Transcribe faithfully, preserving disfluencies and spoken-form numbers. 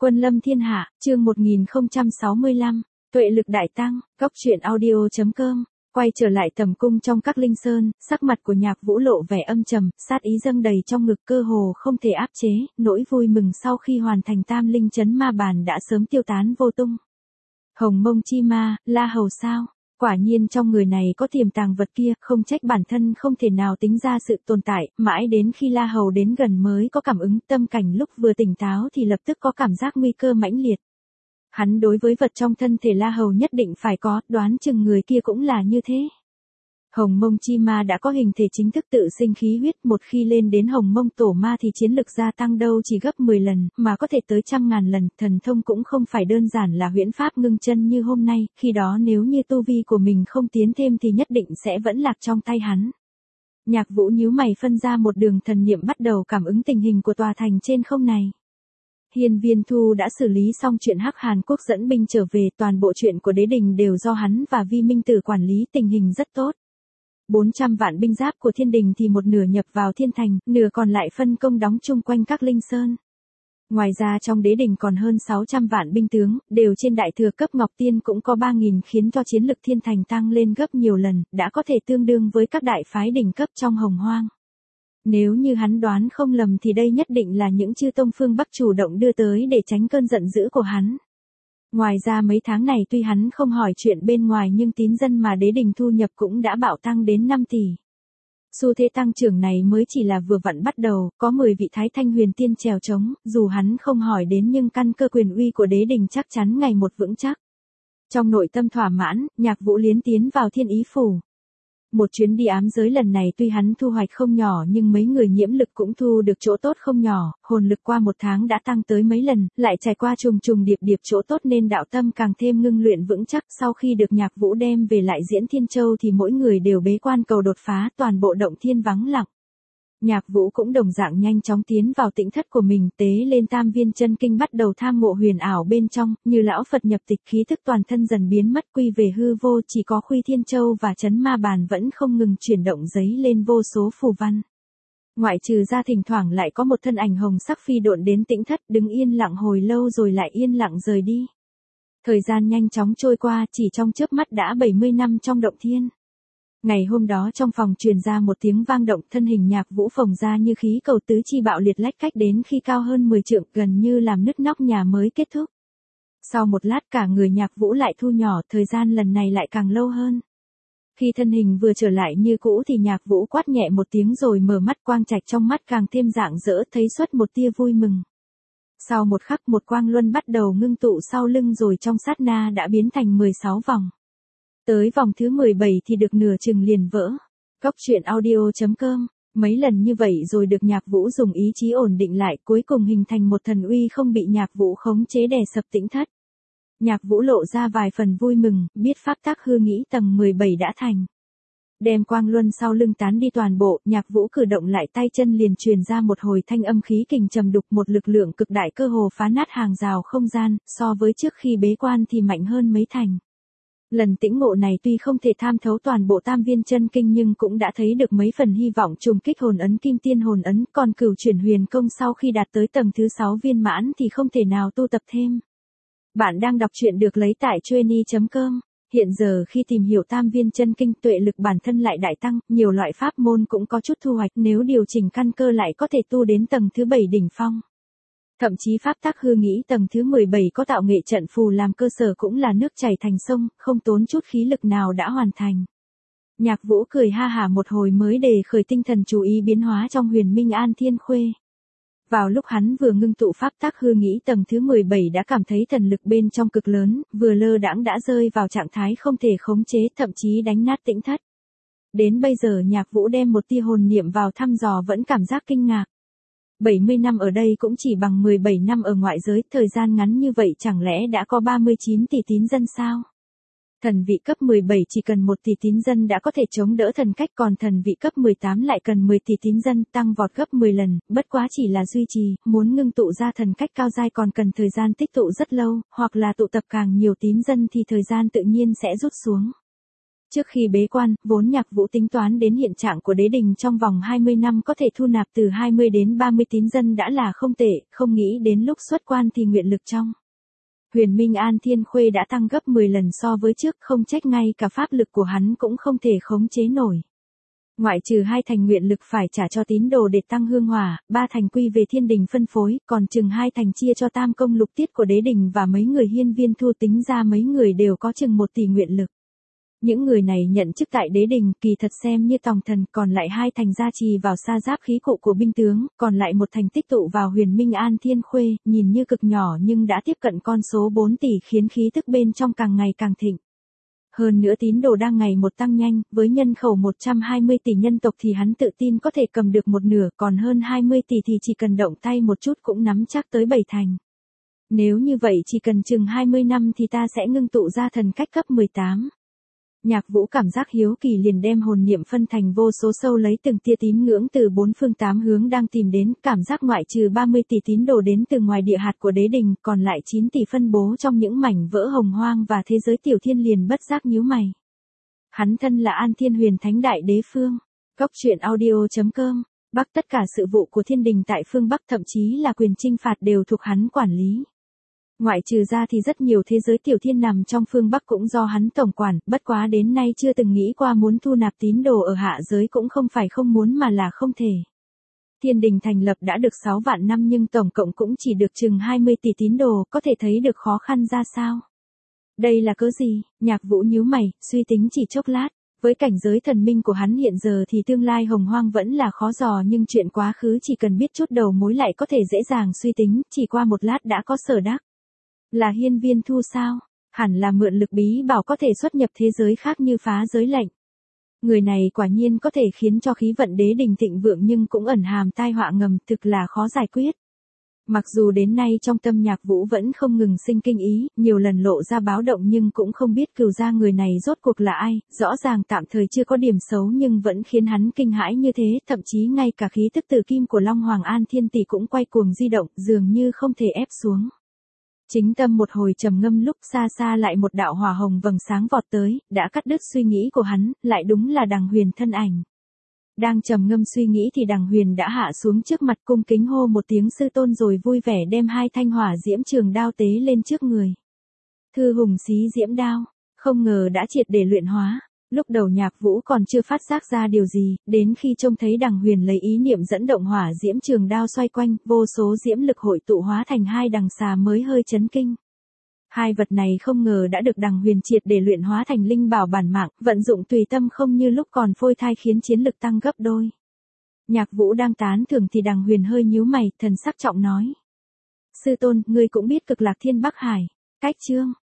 Quân lâm thiên hạ, chương một nghìn không trăm sáu mươi lăm, tuệ lực đại tăng, góc truyện audio.com, quay trở lại tầm cung trong các linh sơn, sắc mặt của Nhạc Vũ lộ vẻ âm trầm, sát ý dâng đầy trong ngực cơ hồ không thể áp chế, nỗi vui mừng sau khi hoàn thành tam linh chấn ma bàn đã sớm tiêu tán vô tung. Hồng Mông Chi Ma, La Hầu sao? Quả nhiên trong người này có tiềm tàng vật kia, không trách bản thân không thể nào tính ra sự tồn tại, mãi đến khi La Hầu đến gần mới có cảm ứng, tâm cảnh lúc vừa tỉnh táo thì lập tức có cảm giác nguy cơ mãnh liệt. Hắn đối với vật trong thân thể La Hầu nhất định phải có, đoán chừng người kia cũng là như thế. Hồng Mông Chi Ma đã có hình thể chính thức tự sinh khí huyết, một khi lên đến Hồng Mông Tổ Ma thì chiến lực gia tăng đâu chỉ gấp mười lần, mà có thể tới trăm ngàn lần, thần thông cũng không phải đơn giản là huyễn pháp ngưng chân như hôm nay, khi đó nếu như tu vi của mình không tiến thêm thì nhất định sẽ vẫn lạc trong tay hắn. Nhạc Vũ nhíu mày phân ra một đường thần niệm bắt đầu cảm ứng tình hình của tòa thành trên không này. Hiên Viên Thu đã xử lý xong chuyện Hắc Hàn Quốc dẫn binh trở về, toàn bộ chuyện của đế đình đều do hắn và Vi Minh Tử quản lý, tình hình rất tốt. bốn trăm vạn binh giáp của thiên đình thì một nửa nhập vào thiên thành, nửa còn lại phân công đóng chung quanh các linh sơn. Ngoài ra trong đế đình còn hơn sáu trăm vạn binh tướng, đều trên đại thừa cấp Ngọc Tiên cũng có ba nghìn, khiến cho chiến lực thiên thành tăng lên gấp nhiều lần, đã có thể tương đương với các đại phái đỉnh cấp trong Hồng Hoang. Nếu như hắn đoán không lầm thì đây nhất định là những chư tông phương Bắc chủ động đưa tới để tránh cơn giận dữ của hắn. Ngoài ra mấy tháng này tuy hắn không hỏi chuyện bên ngoài nhưng tín dân mà đế đình thu nhập cũng đã bạo tăng đến năm tỷ. Xu thế tăng trưởng này mới chỉ là vừa vặn bắt đầu, có mười vị Thái Thanh Huyền Tiên chèo chống, dù hắn không hỏi đến nhưng căn cơ quyền uy của đế đình chắc chắn ngày một vững chắc. Trong nội tâm thỏa mãn, Nhạc Vũ liến tiến vào Thiên Ý Phủ. Một chuyến đi ám giới lần này tuy hắn thu hoạch không nhỏ nhưng mấy người nhiễm lực cũng thu được chỗ tốt không nhỏ, hồn lực qua một tháng đã tăng tới mấy lần, lại trải qua trùng trùng điệp điệp chỗ tốt nên đạo tâm càng thêm ngưng luyện vững chắc. Sau khi được Nhạc Vũ đem về lại Diễn Thiên Châu thì mỗi người đều bế quan cầu đột phá, toàn bộ động thiên vắng lặng. Nhạc Vũ cũng đồng dạng nhanh chóng tiến vào tĩnh thất của mình, tế lên tam viên chân kinh bắt đầu tham ngộ huyền ảo bên trong, như lão Phật nhập tịch, khí thức toàn thân dần biến mất quy về hư vô, chỉ có Khuy Thiên Châu và Chấn Ma Bàn vẫn không ngừng chuyển động giấy lên vô số phù văn. Ngoại trừ ra thỉnh thoảng lại có một thân ảnh hồng sắc phi độn đến tĩnh thất, đứng yên lặng hồi lâu rồi lại yên lặng rời đi. Thời gian nhanh chóng trôi qua, chỉ trong chớp mắt đã bảy mươi năm trong động thiên. Ngày hôm đó trong phòng truyền ra một tiếng vang động, thân hình Nhạc Vũ phồng ra như khí cầu tứ chi bạo liệt lách cách đến khi cao hơn mười trượng, gần như làm nứt nóc nhà mới kết thúc. Sau một lát cả người Nhạc Vũ lại thu nhỏ, thời gian lần này lại càng lâu hơn. Khi thân hình vừa trở lại như cũ thì Nhạc Vũ quát nhẹ một tiếng rồi mở mắt, quang trạch trong mắt càng thêm rạng rỡ, thấy xuất một tia vui mừng. Sau một khắc một quang luân bắt đầu ngưng tụ sau lưng rồi trong sát na đã biến thành mười sáu vòng. Tới vòng thứ mười bảy thì được nửa chừng liền vỡ. Góc truyện audio.com, mấy lần như vậy rồi được Nhạc Vũ dùng ý chí ổn định lại, cuối cùng hình thành một thần uy không bị Nhạc Vũ khống chế đè sập tĩnh thất. Nhạc Vũ lộ ra vài phần vui mừng, biết pháp tắc hư nghĩ tầng mười bảy đã thành. Đem quang luân sau lưng tán đi toàn bộ, Nhạc Vũ cử động lại tay chân liền truyền ra một hồi thanh âm khí kình trầm đục, một lực lượng cực đại cơ hồ phá nát hàng rào không gian, so với trước khi bế quan thì mạnh hơn mấy thành. Lần tĩnh ngộ này tuy không thể tham thấu toàn bộ tam viên chân kinh nhưng cũng đã thấy được mấy phần hy vọng trùng kích hồn ấn kim tiên hồn ấn, còn cửu chuyển huyền công sau khi đạt tới tầng thứ sáu viên mãn thì không thể nào tu tập thêm. Bạn đang đọc truyện được lấy tại chueny chấm com. Hiện giờ khi tìm hiểu tam viên chân kinh, tuệ lực bản thân lại đại tăng, nhiều loại pháp môn cũng có chút thu hoạch, nếu điều chỉnh căn cơ lại có thể tu đến tầng thứ bảy đỉnh phong. Thậm chí pháp tắc hư nghĩ tầng thứ mười bảy có tạo nghệ trận phù làm cơ sở cũng là nước chảy thành sông, không tốn chút khí lực nào đã hoàn thành. Nhạc Vũ cười ha hả một hồi mới đề khởi tinh thần chú ý biến hóa trong Huyền Minh An Thiên Khuê. Vào lúc hắn vừa ngưng tụ pháp tắc hư nghĩ tầng thứ mười bảy đã cảm thấy thần lực bên trong cực lớn, vừa lơ đãng đã rơi vào trạng thái không thể khống chế, thậm chí đánh nát tĩnh thất. Đến bây giờ Nhạc Vũ đem một tia hồn niệm vào thăm dò vẫn cảm giác kinh ngạc. bảy mươi năm ở đây cũng chỉ bằng mười bảy năm ở ngoại giới, thời gian ngắn như vậy chẳng lẽ đã có ba mươi chín tỷ tín dân sao? Thần vị cấp mười bảy chỉ cần một tỷ tín dân đã có thể chống đỡ thần cách, còn thần vị cấp mười tám lại cần mười tỷ tín dân, tăng vọt gấp mười lần, bất quá chỉ là duy trì, muốn ngưng tụ ra thần cách cao giai còn cần thời gian tích tụ rất lâu, hoặc là tụ tập càng nhiều tín dân thì thời gian tự nhiên sẽ rút xuống. Trước khi bế quan, vốn Nhạc Vũ tính toán đến hiện trạng của đế đình trong vòng hai mươi năm có thể thu nạp từ hai mươi đến ba mươi tín dân đã là không tệ, không nghĩ đến lúc xuất quan thì nguyện lực trong Huyền Minh An Thiên Khuê đã tăng gấp mười lần so với trước, không trách ngay cả pháp lực của hắn cũng không thể khống chế nổi. Ngoại trừ hai thành nguyện lực phải trả cho tín đồ để tăng hương hỏa, ba thành quy về thiên đình phân phối, còn chừng hai thành chia cho tam công lục tiết của đế đình và mấy người hiên viên thu, tính ra mấy người đều có chừng một tỷ nguyện lực. Những người này nhận chức tại đế đình kỳ thật xem như tòng thần, còn lại hai thành gia trì vào sa giáp khí cụ của binh tướng, còn lại một thành tích tụ vào Huyền Minh An Thiên Khuê, nhìn như cực nhỏ nhưng đã tiếp cận con số bốn tỷ, khiến khí tức bên trong càng ngày càng thịnh. Hơn nữa tín đồ đang ngày một tăng nhanh, với nhân khẩu một trăm hai mươi tỷ nhân tộc thì hắn tự tin có thể cầm được một nửa, còn hơn hai mươi tỷ thì chỉ cần động tay một chút cũng nắm chắc tới bảy thành. Nếu như vậy chỉ cần chừng hai mươi năm thì ta sẽ ngưng tụ ra thần cách cấp mười tám. Nhạc Vũ cảm giác hiếu kỳ liền đem hồn niệm phân thành vô số sâu, lấy từng tia tín ngưỡng từ bốn phương tám hướng đang tìm đến, cảm giác ngoại trừ ba mươi tỷ tín đồ đến từ ngoài địa hạt của đế đình, còn lại chín tỷ phân bố trong những mảnh vỡ hồng hoang và thế giới tiểu thiên, liền bất giác nhíu mày. Hắn thân là An Thiên Huyền Thánh Đại Đế Phương. Góc truyện audio chấm com. Bắc tất cả sự vụ của thiên đình tại phương Bắc, thậm chí là quyền trinh phạt đều thuộc hắn quản lý. Ngoại trừ ra thì rất nhiều thế giới tiểu thiên nằm trong phương Bắc cũng do hắn tổng quản, bất quá đến nay chưa từng nghĩ qua muốn thu nạp tín đồ ở hạ giới, cũng không phải không muốn mà là không thể. Thiên đình thành lập đã được sáu vạn năm nhưng tổng cộng cũng chỉ được chừng hai mươi tỷ tín đồ, có thể thấy được khó khăn ra sao. Đây là cớ gì? Nhạc Vũ nhíu mày, suy tính chỉ chốc lát. Với cảnh giới thần minh của hắn hiện giờ thì tương lai hồng hoang vẫn là khó dò, nhưng chuyện quá khứ chỉ cần biết chút đầu mối lại có thể dễ dàng suy tính, chỉ qua một lát đã có sở đắc. Là hiên viên thu sao? Hẳn là mượn lực bí bảo có thể xuất nhập thế giới khác như phá giới lệnh. Người này quả nhiên có thể khiến cho khí vận đế đình thịnh vượng, nhưng cũng ẩn hàm tai họa ngầm, thực là khó giải quyết. Mặc dù đến nay trong tâm Nhạc Vũ vẫn không ngừng sinh kinh ý, nhiều lần lộ ra báo động nhưng cũng không biết cừu gia người này rốt cuộc là ai, rõ ràng tạm thời chưa có điểm xấu nhưng vẫn khiến hắn kinh hãi như thế, thậm chí ngay cả khí tức tử kim của Long Hoàng An Thiên Tỷ cũng quay cuồng di động, dường như không thể ép xuống. Chính tâm một hồi trầm ngâm, lúc xa xa lại một đạo hỏa hồng vầng sáng vọt tới, đã cắt đứt suy nghĩ của hắn, lại đúng là Đằng Huyền thân ảnh. Đang trầm ngâm suy nghĩ thì Đằng Huyền đã hạ xuống trước mặt, cung kính hô một tiếng sư tôn rồi vui vẻ đem hai thanh hỏa diễm trường đao tế lên trước người. Thư hùng xí diễm đao, không ngờ đã triệt để luyện hóa. Lúc đầu Nhạc Vũ còn chưa phát giác ra điều gì, đến khi trông thấy Đằng Huyền lấy ý niệm dẫn động hỏa diễm trường đao xoay quanh, vô số diễm lực hội tụ hóa thành hai đằng xà mới hơi chấn kinh. Hai vật này không ngờ đã được Đằng Huyền triệt để luyện hóa thành linh bảo bản mạng, vận dụng tùy tâm không như lúc còn phôi thai, khiến chiến lực tăng gấp đôi. Nhạc Vũ đang tán thưởng thì Đằng Huyền hơi nhíu mày, thần sắc trọng nói. Sư tôn, ngươi cũng biết Cực Lạc Thiên Bắc Hải, cách chương.